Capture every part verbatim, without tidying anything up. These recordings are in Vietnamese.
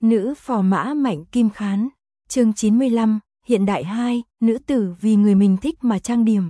Nữ phò mã Mạnh Kim Khán, chương chín mươi lăm, hiện đại hai, nữ tử vì người mình thích mà trang điểm.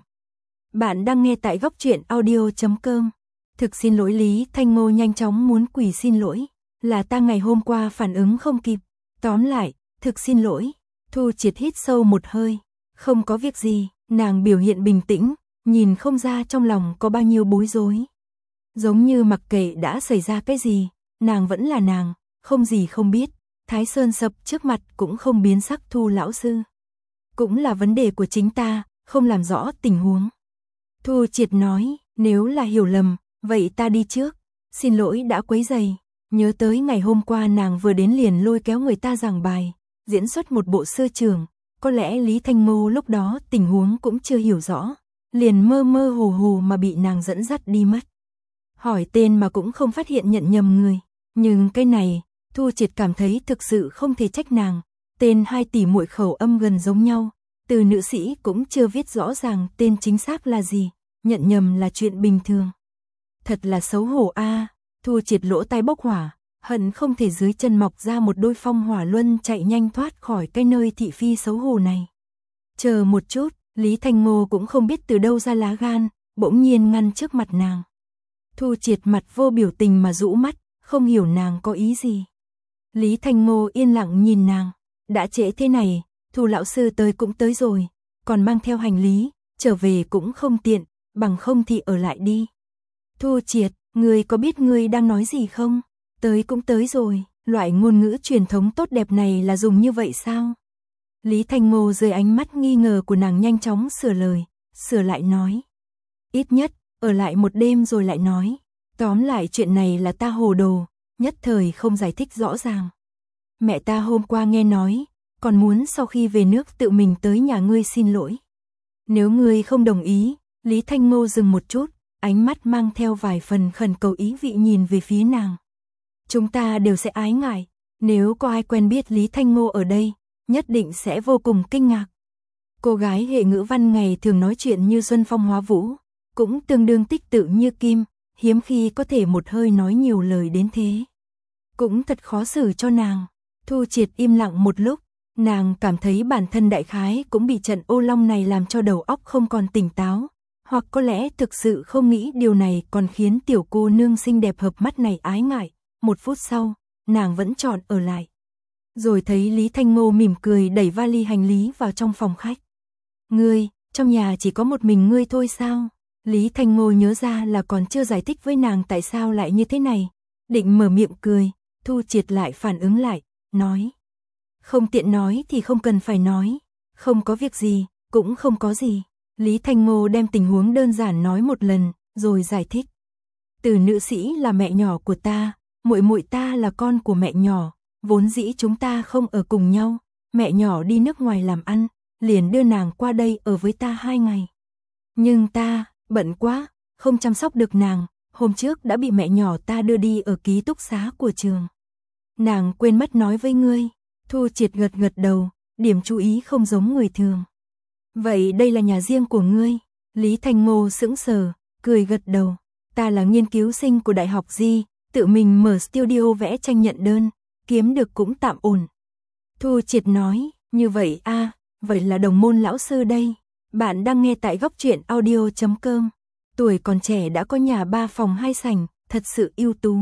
Bạn đang nghe tại góc truyện audio chấm com. Thực xin lỗi, Lý Thanh Ngô nhanh chóng muốn quỳ xin lỗi, là ta ngày hôm qua phản ứng không kịp. Tóm lại, thực xin lỗi. Thu Triệt hít sâu một hơi, không có việc gì, nàng biểu hiện bình tĩnh, nhìn không ra trong lòng có bao nhiêu bối rối. Giống như mặc kệ đã xảy ra cái gì, nàng vẫn là nàng, không gì không biết. Thái Sơn sập trước mặt cũng không biến sắc. Thu lão sư, cũng là vấn đề của chính ta, không làm rõ tình huống. Thu Triệt nói, nếu là hiểu lầm, vậy ta đi trước, xin lỗi đã quấy rầy. Nhớ tới ngày hôm qua nàng vừa đến liền lôi kéo người ta giảng bài, diễn xuất một bộ sơ trường, có lẽ Lý Thanh Ngô lúc đó tình huống cũng chưa hiểu rõ, liền mơ mơ hồ hồ mà bị nàng dẫn dắt đi mất. Hỏi tên mà cũng không phát hiện nhận nhầm người, nhưng cái này, Thu Triệt cảm thấy thực sự không thể trách nàng. Tên hai tỷ muội khẩu âm gần giống nhau, từ nữ sĩ cũng chưa viết rõ ràng tên chính xác là gì, nhận nhầm là chuyện bình thường. Thật là xấu hổ a. À. Thu Triệt lỗ tai bốc hỏa, hận không thể dưới chân mọc ra một đôi phong hỏa luân chạy nhanh thoát khỏi cái nơi thị phi xấu hổ này. Chờ một chút, Lý Thanh Ngô cũng không biết từ đâu ra lá gan, bỗng nhiên ngăn trước mặt nàng. Thu Triệt mặt vô biểu tình mà rũ mắt, không hiểu nàng có ý gì. Lý Thanh Ngô yên lặng nhìn nàng, đã trễ thế này, Thu lão sư tới cũng tới rồi, còn mang theo hành lý, trở về cũng không tiện, bằng không thì ở lại đi. Thu Triệt, ngươi có biết ngươi đang nói gì không? Tới cũng tới rồi, loại ngôn ngữ truyền thống tốt đẹp này là dùng như vậy sao? Lý Thanh Ngô dưới ánh mắt nghi ngờ của nàng nhanh chóng sửa lời, sửa lại nói. Ít nhất, ở lại một đêm rồi lại nói. Tóm lại chuyện này là ta hồ đồ, nhất thời không giải thích rõ ràng. Mẹ ta hôm qua nghe nói, còn muốn sau khi về nước tự mình tới nhà ngươi xin lỗi. Nếu ngươi không đồng ý, Lý Thanh Ngô dừng một chút, ánh mắt mang theo vài phần khẩn cầu ý vị nhìn về phía nàng. Chúng ta đều sẽ ái ngại, nếu có ai quen biết Lý Thanh Ngô ở đây, nhất định sẽ vô cùng kinh ngạc. Cô gái hệ ngữ văn ngày thường nói chuyện như xuân phong hóa vũ, cũng tương đương tích tự như kim, hiếm khi có thể một hơi nói nhiều lời đến thế. Cũng thật khó xử cho nàng. Thu Triệt im lặng một lúc, nàng cảm thấy bản thân đại khái cũng bị trận ô long này làm cho đầu óc không còn tỉnh táo, hoặc có lẽ thực sự không nghĩ điều này còn khiến tiểu cô nương xinh đẹp hợp mắt này ái ngại. Một phút sau, nàng vẫn chọn ở lại. Rồi thấy Lý Thanh Ngô mỉm cười đẩy vali hành lý vào trong phòng khách. Ngươi, trong nhà chỉ có một mình ngươi thôi sao? Lý Thanh Ngô nhớ ra là còn chưa giải thích với nàng tại sao lại như thế này. Định mở miệng cười, Thu Triệt lại phản ứng lại, nói. Không tiện nói thì không cần phải nói, không có việc gì, cũng không có gì. Lý Thanh Ngô đem tình huống đơn giản nói một lần, rồi giải thích. Từ nữ sĩ là mẹ nhỏ của ta, muội muội ta là con của mẹ nhỏ, vốn dĩ chúng ta không ở cùng nhau, mẹ nhỏ đi nước ngoài làm ăn, liền đưa nàng qua đây ở với ta hai ngày. Nhưng ta, bận quá, không chăm sóc được nàng, hôm trước đã bị mẹ nhỏ ta đưa đi ở ký túc xá của trường. Nàng quên mất nói với ngươi. Thu Triệt gật gật đầu, điểm chú ý không giống người thường. Vậy đây là nhà riêng của ngươi? Lý Thanh Ngô sững sờ, cười gật đầu. Ta là nghiên cứu sinh của Đại học Di, tự mình mở studio vẽ tranh nhận đơn, kiếm được cũng tạm ổn. Thu Triệt nói, như vậy a, à, vậy là đồng môn lão sư đây. Bạn đang nghe tại góc truyện audio chấm com. Tuổi còn trẻ đã có nhà ba phòng hai sảnh, thật sự ưu tú.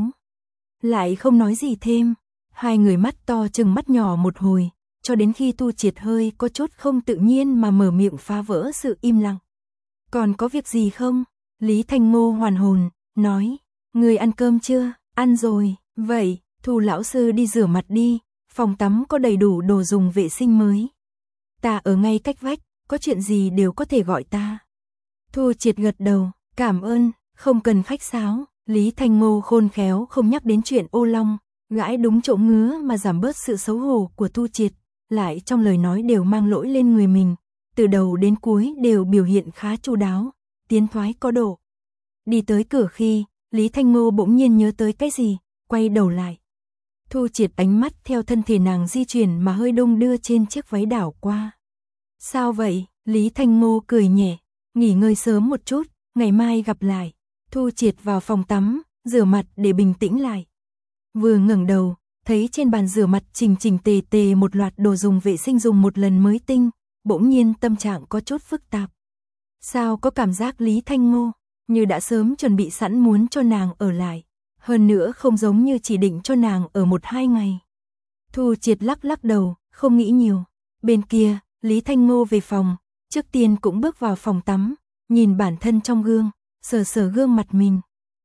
Lại không nói gì thêm, hai người mắt to chừng mắt nhỏ một hồi, cho đến khi Thu Triệt hơi có chút không tự nhiên mà mở miệng phá vỡ sự im lặng. Còn có việc gì không? Lý Thanh Ngô hoàn hồn, nói, người ăn cơm chưa? Ăn rồi, vậy, Thu lão sư đi rửa mặt đi, phòng tắm có đầy đủ đồ dùng vệ sinh mới. Ta ở ngay cách vách, có chuyện gì đều có thể gọi ta. Thu Triệt gật đầu, cảm ơn, không cần khách sáo. Lý Thanh Ngô khôn khéo không nhắc đến chuyện ô long, gãi đúng chỗ ngứa mà giảm bớt sự xấu hổ của Thu Triệt, lại trong lời nói đều mang lỗi lên người mình, từ đầu đến cuối đều biểu hiện khá chu đáo, tiến thoái có độ. Đi tới cửa khi, Lý Thanh Ngô bỗng nhiên nhớ tới cái gì, quay đầu lại. Thu Triệt ánh mắt theo thân thể nàng di chuyển mà hơi đung đưa trên chiếc váy đảo qua. Sao vậy? Lý Thanh Ngô cười nhẹ, nghỉ ngơi sớm một chút, ngày mai gặp lại. Thu Triệt vào phòng tắm, rửa mặt để bình tĩnh lại. Vừa ngẩng đầu, thấy trên bàn rửa mặt chỉnh chỉnh tề tề một loạt đồ dùng vệ sinh dùng một lần mới tinh, bỗng nhiên tâm trạng có chút phức tạp. Sao có cảm giác Lý Thanh Ngô như đã sớm chuẩn bị sẵn muốn cho nàng ở lại, hơn nữa không giống như chỉ định cho nàng ở một hai ngày. Thu Triệt lắc lắc đầu, không nghĩ nhiều. Bên kia, Lý Thanh Ngô về phòng, trước tiên cũng bước vào phòng tắm, nhìn bản thân trong gương, sờ sờ gương mặt mình.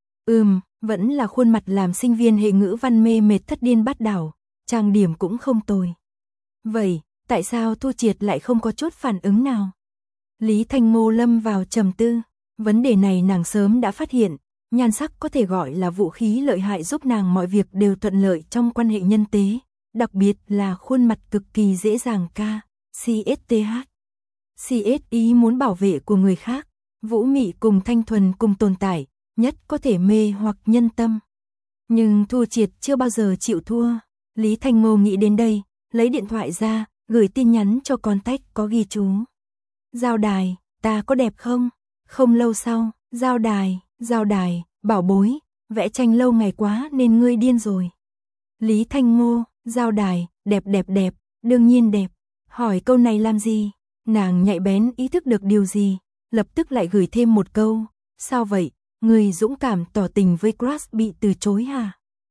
Ừm, vẫn là khuôn mặt làm sinh viên hệ ngữ văn mê mệt thất điên bát đảo, trang điểm cũng không tồi. Vậy, tại sao Thu Triệt lại không có chút phản ứng nào? Lý Thanh Ngô lâm vào trầm tư, vấn đề này nàng sớm đã phát hiện, nhan sắc có thể gọi là vũ khí lợi hại giúp nàng mọi việc đều thuận lợi trong quan hệ nhân tế, đặc biệt là khuôn mặt cực kỳ dễ dàng ca, xê ét tê hát. xê ét ý muốn bảo vệ của người khác, vũ mị cùng thanh thuần cùng tồn tại, nhất có thể mê hoặc nhân tâm. Nhưng Thu Triệt chưa bao giờ chịu thua. Lý Thanh Ngô nghĩ đến đây, lấy điện thoại ra, gửi tin nhắn cho contact có ghi chú. Giao Đài, ta có đẹp không? Không lâu sau, Giao Đài, Giao Đài, bảo bối, vẽ tranh lâu ngày quá nên ngươi điên rồi. Lý Thanh Ngô, Giao Đài, đẹp đẹp đẹp, đương nhiên đẹp. Hỏi câu này làm gì? Nàng nhạy bén ý thức được điều gì, lập tức lại gửi thêm một câu. Sao vậy? Người dũng cảm tỏ tình với crush bị từ chối hả?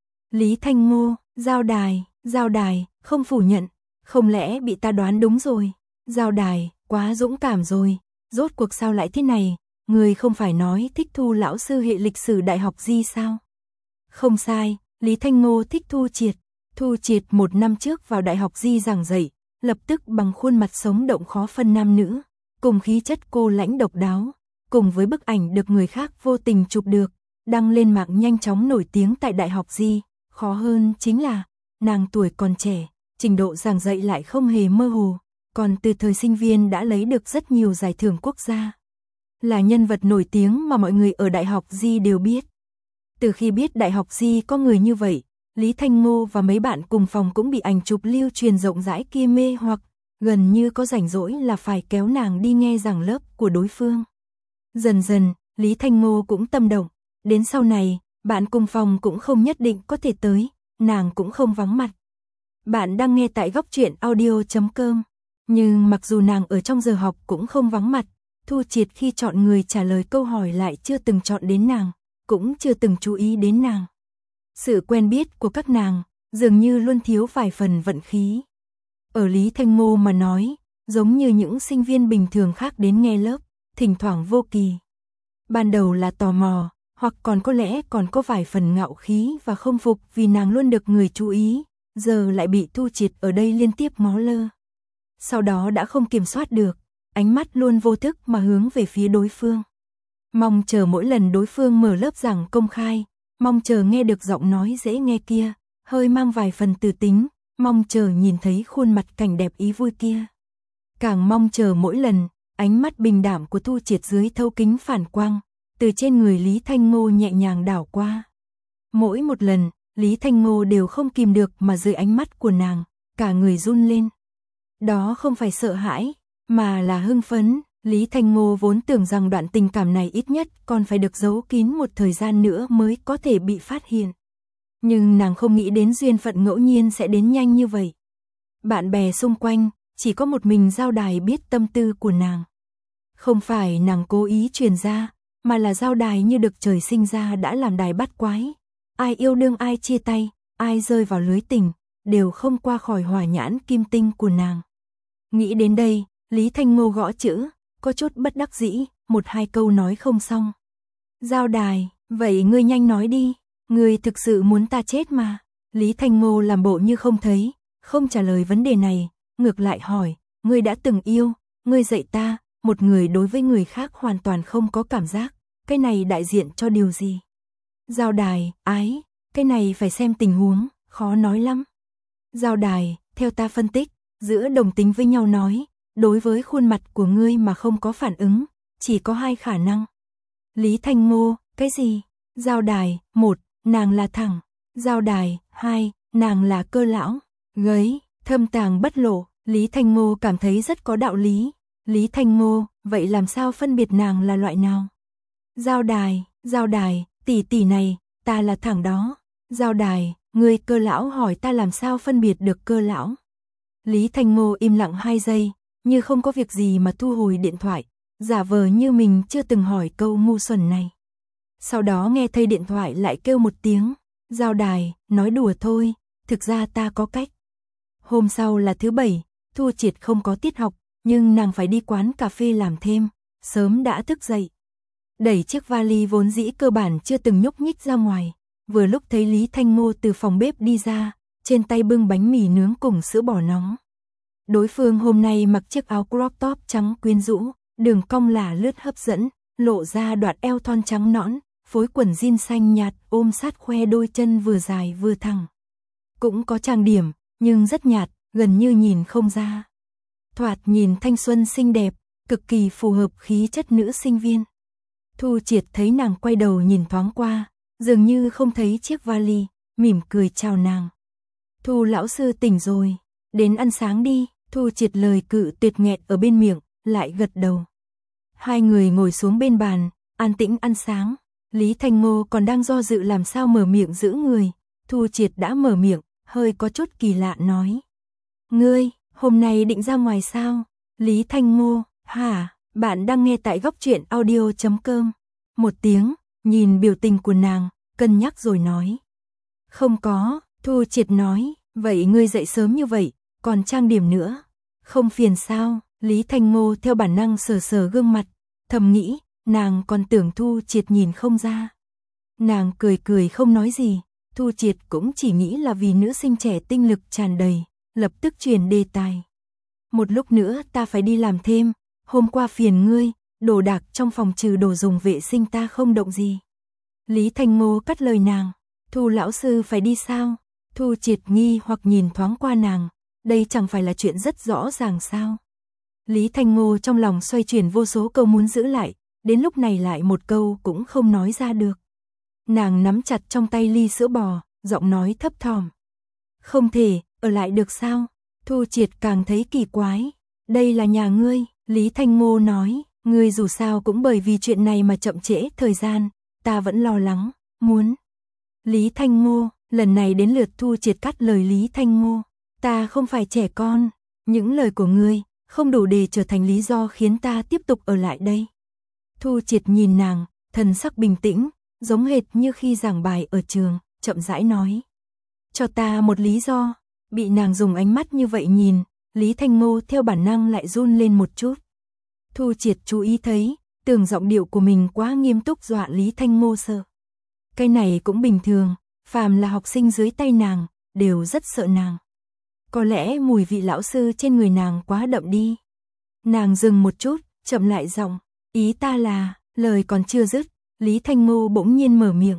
Lý Thanh Ngô, Giao Đài, Giao Đài, không phủ nhận. Không lẽ bị ta đoán đúng rồi? Giao Đài, quá dũng cảm rồi. Rốt cuộc sao lại thế này? Người không phải nói thích Thu lão sư hệ lịch sử đại học gì sao? Không sai, Lý Thanh Ngô thích Thu Triệt. Thu Triệt một năm trước vào đại học Di giảng dạy, lập tức bằng khuôn mặt sống động khó phân nam nữ, cùng khí chất cô lãnh độc đáo, cùng với bức ảnh được người khác vô tình chụp được, đăng lên mạng nhanh chóng nổi tiếng tại đại học Di. Khó hơn chính là, nàng tuổi còn trẻ, trình độ giảng dạy lại không hề mơ hồ, còn từ thời sinh viên đã lấy được rất nhiều giải thưởng quốc gia. Là nhân vật nổi tiếng mà mọi người ở đại học Di đều biết. Từ khi biết đại học Di có người như vậy, Lý Thanh Ngô và mấy bạn cùng phòng cũng bị ảnh chụp lưu truyền rộng rãi kia mê hoặc, gần như có rảnh rỗi là phải kéo nàng đi nghe giảng lớp của đối phương. Dần dần, Lý Thanh Ngô cũng tâm động, đến sau này, bạn cùng phòng cũng không nhất định có thể tới, nàng cũng không vắng mặt. Bạn đang nghe tại góc truyện audio chấm com, nhưng mặc dù nàng ở trong giờ học cũng không vắng mặt, Thu Triệt khi chọn người trả lời câu hỏi lại chưa từng chọn đến nàng, cũng chưa từng chú ý đến nàng. Sự quen biết của các nàng, dường như luôn thiếu vài phần vận khí. Ở Lý Thanh Ngô mà nói, giống như những sinh viên bình thường khác đến nghe lớp, thỉnh thoảng vô kỳ. Ban đầu là tò mò, hoặc còn có lẽ còn có vài phần ngạo khí và không phục vì nàng luôn được người chú ý, giờ lại bị Thu Triệt ở đây liên tiếp ngó lơ. Sau đó đã không kiểm soát được, ánh mắt luôn vô thức mà hướng về phía đối phương. Mong chờ mỗi lần đối phương mở lớp giảng công khai, mong chờ nghe được giọng nói dễ nghe kia, hơi mang vài phần từ tính, mong chờ nhìn thấy khuôn mặt cảnh đẹp ý vui kia. Càng mong chờ mỗi lần, ánh mắt bình đảm của Thu Triệt dưới thấu kính phản quang, từ trên người Lý Thanh Ngô nhẹ nhàng đảo qua. Mỗi một lần, Lý Thanh Ngô đều không kìm được mà dưới ánh mắt của nàng, cả người run lên. Đó không phải sợ hãi, mà là hưng phấn. Lý Thanh Ngô vốn tưởng rằng đoạn tình cảm này ít nhất còn phải được giấu kín một thời gian nữa mới có thể bị phát hiện. Nhưng nàng không nghĩ đến duyên phận ngẫu nhiên sẽ đến nhanh như vậy. Bạn bè xung quanh, chỉ có một mình Giao Đài biết tâm tư của nàng. Không phải nàng cố ý truyền ra, mà là Giao Đài như được trời sinh ra đã làm đài bắt quái. Ai yêu đương ai chia tay, ai rơi vào lưới tình, đều không qua khỏi hỏa nhãn kim tinh của nàng. Nghĩ đến đây, Lý Thanh Ngô gõ chữ, có chút bất đắc dĩ, một hai câu nói không xong. Giao Đài, vậy ngươi nhanh nói đi, ngươi thực sự muốn ta chết mà. Lý Thanh Ngô làm bộ như không thấy, không trả lời vấn đề này, ngược lại hỏi, ngươi đã từng yêu, ngươi dạy ta, một người đối với người khác hoàn toàn không có cảm giác, cái này đại diện cho điều gì? Giao Đài, ái, cái này phải xem tình huống, khó nói lắm. Giao Đài, theo ta phân tích, giữa đồng tính với nhau nói, đối với khuôn mặt của ngươi mà không có phản ứng, chỉ có hai khả năng. Lý Thanh Ngô, cái gì? Giao Đài, một, nàng là thẳng. Giao Đài, hai, nàng là cơ lão. Gấy, thâm tàng bất lộ, Lý Thanh Ngô cảm thấy rất có đạo lý. Lý Thanh Ngô, vậy làm sao phân biệt nàng là loại nào? Giao Đài, Giao Đài, tỷ tỷ này, ta là thẳng đó. Giao Đài, Ngươi Cơ lão hỏi ta làm sao phân biệt được Cơ lão. Lý Thanh Ngô im lặng hai giây, như không có việc gì mà thu hồi điện thoại, giả vờ như mình chưa từng hỏi câu ngu xuẩn này. Sau đó nghe thấy điện thoại lại kêu một tiếng, Giao Đài, nói đùa thôi, thực ra ta có cách. Hôm sau là thứ bảy, Thu Triệt không có tiết học, nhưng nàng phải đi quán cà phê làm thêm, sớm đã thức dậy. Đẩy chiếc vali vốn dĩ cơ bản chưa từng nhúc nhích ra ngoài, vừa lúc thấy Lý Thanh Ngô từ phòng bếp đi ra, trên tay bưng bánh mì nướng cùng sữa bò nóng. Đối phương hôm nay mặc chiếc áo crop top trắng quyến rũ, đường cong lả lướt hấp dẫn, lộ ra đoạn eo thon trắng nõn, phối quần jean xanh nhạt ôm sát khoe đôi chân vừa dài vừa thẳng. Cũng có trang điểm, nhưng rất nhạt, gần như nhìn không ra. Thoạt nhìn thanh xuân xinh đẹp, cực kỳ phù hợp khí chất nữ sinh viên. Thu Triệt thấy nàng quay đầu nhìn thoáng qua, dường như không thấy chiếc vali, mỉm cười chào nàng. Thu lão sư tỉnh rồi, đến ăn sáng đi. Thu Triệt lời cự tuyệt nghẹt ở bên miệng, lại gật đầu. Hai người ngồi xuống bên bàn, an tĩnh ăn sáng. Lý Thanh Ngô còn đang do dự làm sao mở miệng giữ người, Thu Triệt đã mở miệng, hơi có chút kỳ lạ nói. Ngươi, hôm nay định ra ngoài sao? Lý Thanh Ngô, hả, bạn đang nghe tại góc truyện audio chấm com. Một tiếng, nhìn biểu tình của nàng, cân nhắc rồi nói. Không có, Thu Triệt nói, vậy ngươi dậy sớm như vậy, còn trang điểm nữa. Không phiền sao? Lý Thanh Ngô theo bản năng sờ sờ gương mặt, thầm nghĩ, nàng còn tưởng Thu Triệt nhìn không ra. Nàng cười cười không nói gì, Thu Triệt cũng chỉ nghĩ là vì nữ sinh trẻ tinh lực tràn đầy, lập tức chuyển đề tài. Một lúc nữa ta phải đi làm thêm, hôm qua phiền ngươi, đồ đạc trong phòng trừ đồ dùng vệ sinh ta không động gì. Lý Thanh Ngô cắt lời nàng, Thu lão sư phải đi sao? Thu Triệt nghi hoặc nhìn thoáng qua nàng, đây chẳng phải là chuyện rất rõ ràng sao? Lý Thanh Ngô trong lòng xoay chuyển vô số câu muốn giữ lại, đến lúc này lại một câu cũng không nói ra được. Nàng nắm chặt trong tay ly sữa bò, giọng nói thấp thỏm. Không thể, ở lại được sao? Thu Triệt càng thấy kỳ quái. Đây là nhà ngươi, Lý Thanh Ngô nói, ngươi dù sao cũng bởi vì chuyện này mà chậm trễ thời gian, ta vẫn lo lắng, muốn. Lý Thanh Ngô, lần này đến lượt Thu Triệt cắt lời Lý Thanh Ngô. Ta không phải trẻ con, những lời của ngươi không đủ để trở thành lý do khiến ta tiếp tục ở lại đây. Thu Triệt nhìn nàng, thần sắc bình tĩnh, giống hệt như khi giảng bài ở trường, chậm rãi nói. Cho ta một lý do. Bị nàng dùng ánh mắt như vậy nhìn, Lý Thanh Ngô theo bản năng lại run lên một chút. Thu Triệt chú ý thấy, tưởng giọng điệu của mình quá nghiêm túc dọa Lý Thanh Ngô sợ. Cái này cũng bình thường, phàm là học sinh dưới tay nàng, đều rất sợ nàng. Có lẽ mùi vị lão sư trên người nàng quá đậm đi. Nàng dừng một chút, chậm lại giọng, ý ta là, lời còn chưa dứt, Lý Thanh Ngô bỗng nhiên mở miệng.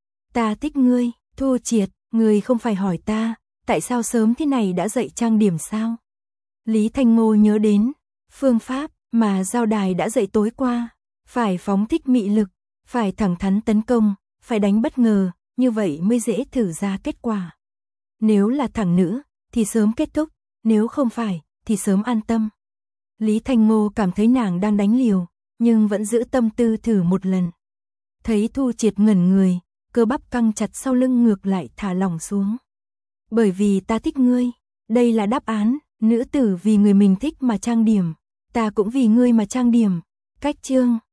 Ta thích ngươi, Thu Triệt, ngươi không phải hỏi ta, tại sao sớm thế này đã dậy trang điểm sao? Lý Thanh Ngô nhớ đến, phương pháp mà Giao Đài đã dạy tối qua, phải phóng thích mị lực, phải thẳng thắn tấn công, phải đánh bất ngờ, như vậy mới dễ thử ra kết quả. Nếu là thẳng nữ, thì sớm kết thúc, nếu không phải, thì sớm an tâm. Lý Thanh Ngô cảm thấy nàng đang đánh liều, nhưng vẫn giữ tâm tư thử một lần. Thấy Thu Triệt ngẩn người, cơ bắp căng chặt sau lưng ngược lại thả lỏng xuống. Bởi vì ta thích ngươi, đây là đáp án, nữ tử vì người mình thích mà trang điểm, ta cũng vì ngươi mà trang điểm. Cách chương